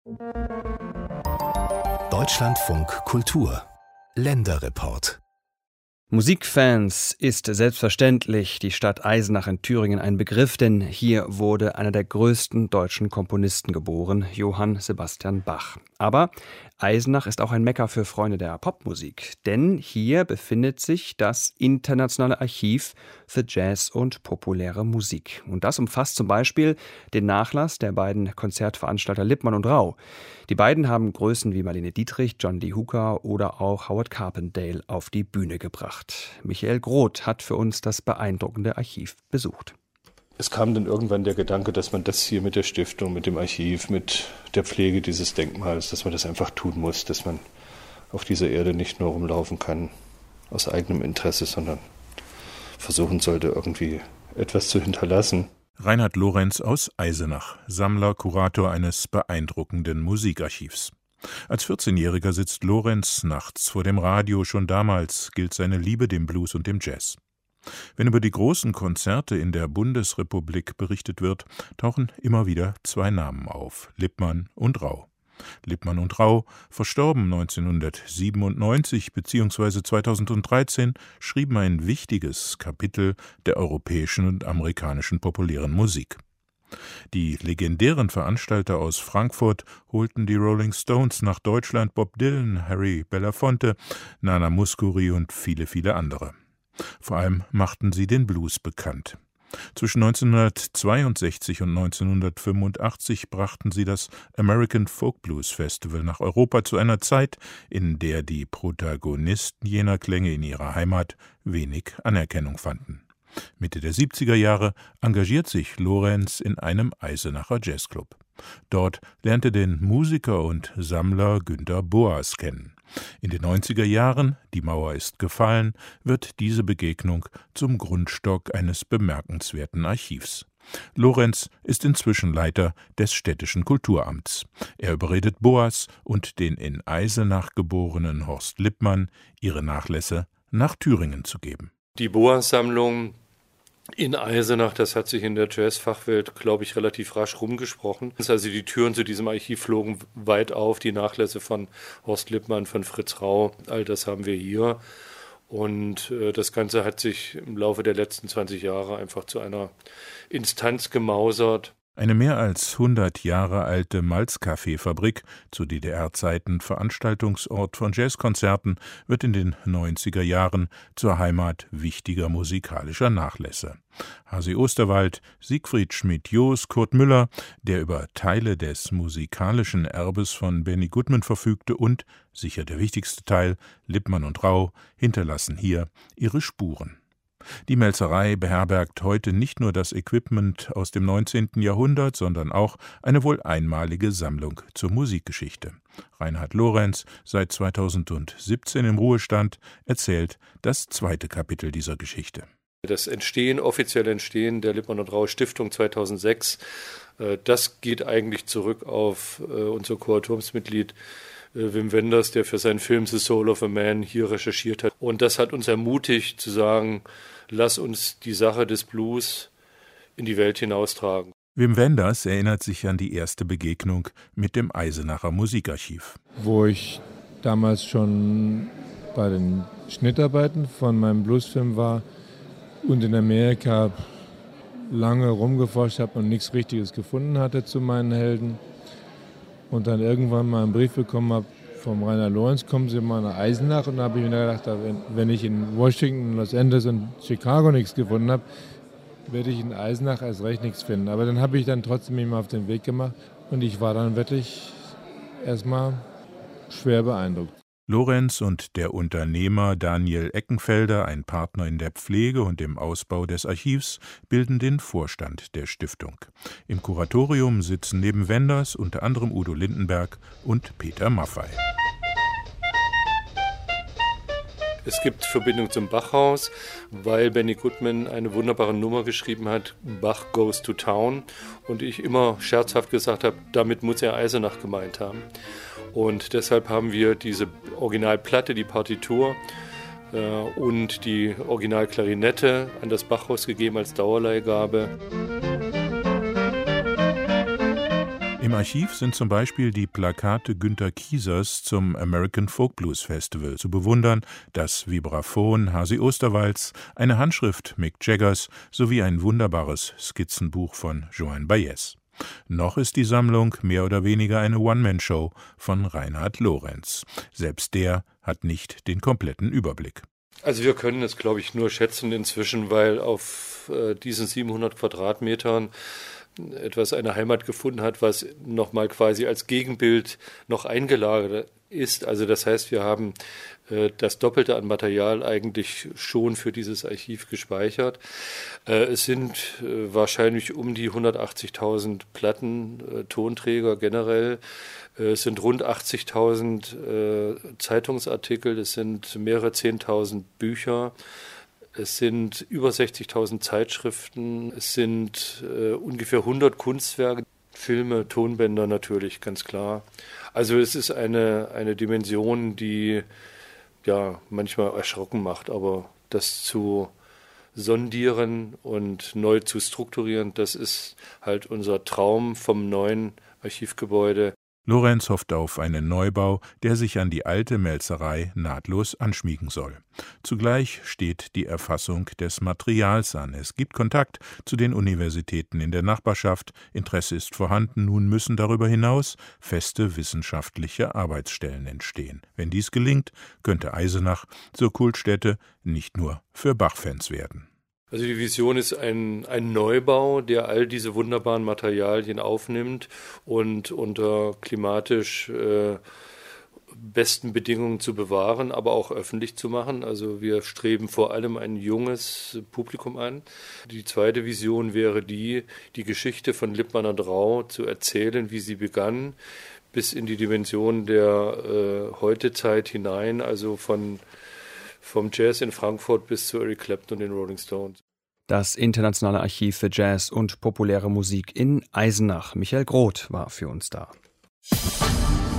Deutschlandfunk Kultur Länderreport. Musikfans ist selbstverständlich die Stadt Eisenach in Thüringen ein Begriff, denn hier wurde einer der größten deutschen Komponisten geboren, Johann Sebastian Bach. Aber Eisenach ist auch ein Mekka für Freunde der Popmusik, denn hier befindet sich das Internationale Archiv für Jazz und populäre Musik. Und das umfasst zum Beispiel den Nachlass der beiden Konzertveranstalter Lippmann und Rau. Die beiden haben Größen wie Marlene Dietrich, John Lee Hooker oder auch Howard Carpendale auf die Bühne gebracht. Michael Groth hat für uns das beeindruckende Archiv besucht. Es kam dann irgendwann der Gedanke, dass man das hier mit der Stiftung, mit dem Archiv, mit der Pflege dieses Denkmals, dass man das einfach tun muss, dass man auf dieser Erde nicht nur rumlaufen kann aus eigenem Interesse, sondern versuchen sollte, irgendwie etwas zu hinterlassen. Reinhard Lorenz aus Eisenach, Sammler, Kurator eines beeindruckenden Musikarchivs. Als 14-Jähriger sitzt Lorenz nachts vor dem Radio. Schon damals gilt seine Liebe dem Blues und dem Jazz. Wenn über die großen Konzerte in der Bundesrepublik berichtet wird, tauchen immer wieder zwei Namen auf: Lippmann und Rau. Lippmann und Rau, verstorben 1997 bzw. 2013, schrieben ein wichtiges Kapitel der europäischen und amerikanischen populären Musik. Die legendären Veranstalter aus Frankfurt holten die Rolling Stones nach Deutschland, Bob Dylan, Harry Belafonte, Nana Mouskouri und viele, viele andere. Vor allem machten sie den Blues bekannt. Zwischen 1962 und 1985 brachten sie das American Folk Blues Festival nach Europa zu einer Zeit, in der die Protagonisten jener Klänge in ihrer Heimat wenig Anerkennung fanden. Mitte der 70er Jahre engagiert sich Lorenz in einem Eisenacher Jazzclub. Dort lernt er den Musiker und Sammler Günter Boas kennen. In den 90er Jahren, die Mauer ist gefallen, wird diese Begegnung zum Grundstock eines bemerkenswerten Archivs. Lorenz ist inzwischen Leiter des städtischen Kulturamts. Er überredet Boas und den in Eisenach geborenen Horst Lippmann, ihre Nachlässe nach Thüringen zu geben. Die Boas-Sammlung in Eisenach, das hat sich in der Jazzfachwelt, glaube ich, relativ rasch rumgesprochen. Also die Türen zu diesem Archiv flogen weit auf. Die Nachlässe von Horst Lippmann, von Fritz Rau, all das haben wir hier. Und das Ganze hat sich im Laufe der letzten 20 Jahre einfach zu einer Instanz gemausert. Eine mehr als 100 Jahre alte Malzkaffeefabrik, zu DDR-Zeiten Veranstaltungsort von Jazzkonzerten, wird in den 90er Jahren zur Heimat wichtiger musikalischer Nachlässe. Hasi Osterwald, Siegfried Schmidt-Joos, Kurt Müller, der über Teile des musikalischen Erbes von Benny Goodman verfügte, und, sicher der wichtigste Teil, Lippmann und Rau, hinterlassen hier ihre Spuren. Die Melzerei beherbergt heute nicht nur das Equipment aus dem 19. Jahrhundert, sondern auch eine wohl einmalige Sammlung zur Musikgeschichte. Reinhard Lorenz, seit 2017 im Ruhestand, erzählt das zweite Kapitel dieser Geschichte. Das offizielle Entstehen der Lippmann und Rau Stiftung 2006, das geht eigentlich zurück auf unser Kuratoriumsmitglied Wim Wenders, der für seinen Film The Soul of a Man hier recherchiert hat. Und das hat uns ermutigt zu sagen, lass uns die Sache des Blues in die Welt hinaustragen. Wim Wenders erinnert sich an die erste Begegnung mit dem Eisenacher Musikarchiv. Wo ich damals schon bei den Schnittarbeiten von meinem Bluesfilm war und in Amerika lange rumgeforscht habe und nichts Richtiges gefunden hatte zu meinen Helden. Und dann irgendwann mal einen Brief bekommen habe vom Rainer Lorenz, kommen Sie mal nach Eisenach. Und da habe ich mir gedacht, wenn ich in Washington, Los Angeles und Chicago nichts gefunden habe, werde ich in Eisenach erst recht nichts finden. Aber dann habe ich dann trotzdem mich mal auf den Weg gemacht und ich war dann wirklich erstmal schwer beeindruckt. Lorenz und der Unternehmer Daniel Eckenfelder, ein Partner in der Pflege und dem Ausbau des Archivs, bilden den Vorstand der Stiftung. Im Kuratorium sitzen neben Wenders unter anderem Udo Lindenberg und Peter Maffay. Es gibt Verbindung zum Bachhaus, weil Benny Goodman eine wunderbare Nummer geschrieben hat, Bach Goes to Town, und ich immer scherzhaft gesagt habe, damit muss er Eisenach gemeint haben. Und deshalb haben wir diese Originalplatte, die Partitur und die Originalklarinette an das Bachhaus gegeben als Dauerleihgabe. Im Im Archiv sind zum Beispiel die Plakate Günter Kiesers zum American Folk Blues Festival zu bewundern, das Vibraphon Hasi Osterwalds, eine Handschrift Mick Jaggers sowie ein wunderbares Skizzenbuch von Joan Baez. Noch ist die Sammlung mehr oder weniger eine One-Man-Show von Reinhard Lorenz. Selbst der hat nicht den kompletten Überblick. Also wir können es, glaube ich, nur schätzen inzwischen, weil auf diesen 700 Quadratmetern etwas eine Heimat gefunden hat, was nochmal quasi als Gegenbild noch eingelagert ist. Also das heißt, wir haben das Doppelte an Material eigentlich schon für dieses Archiv gespeichert. Es sind wahrscheinlich um die 180.000 Platten, Tonträger generell. Es sind rund 80.000 Zeitungsartikel, es sind mehrere 10.000 Bücher. Es sind über 60.000 Zeitschriften, es sind ungefähr 100 Kunstwerke, Filme, Tonbänder natürlich, ganz klar. Also es ist eine Dimension, die ja manchmal erschrocken macht, aber das zu sondieren und neu zu strukturieren, das ist halt unser Traum vom neuen Archivgebäude. Lorenz hofft auf einen Neubau, der sich an die alte Melzerei nahtlos anschmiegen soll. Zugleich steht die Erfassung des Materials an. Es gibt Kontakt zu den Universitäten in der Nachbarschaft, Interesse ist vorhanden, nun müssen darüber hinaus feste wissenschaftliche Arbeitsstellen entstehen. Wenn dies gelingt, könnte Eisenach zur Kultstätte nicht nur für Bach-Fans werden. Also die Vision ist ein Neubau, der all diese wunderbaren Materialien aufnimmt und unter klimatisch besten Bedingungen zu bewahren, aber auch öffentlich zu machen. Also wir streben vor allem ein junges Publikum an. Die zweite Vision wäre die Geschichte von Lippmann und Rau zu erzählen, wie sie begann, bis in die Dimension der Heutezeit hinein, also vom Jazz in Frankfurt bis zu Eric Clapton und den Rolling Stones. Das Internationale Archiv für Jazz und populäre Musik in Eisenach. Michael Groth war für uns da.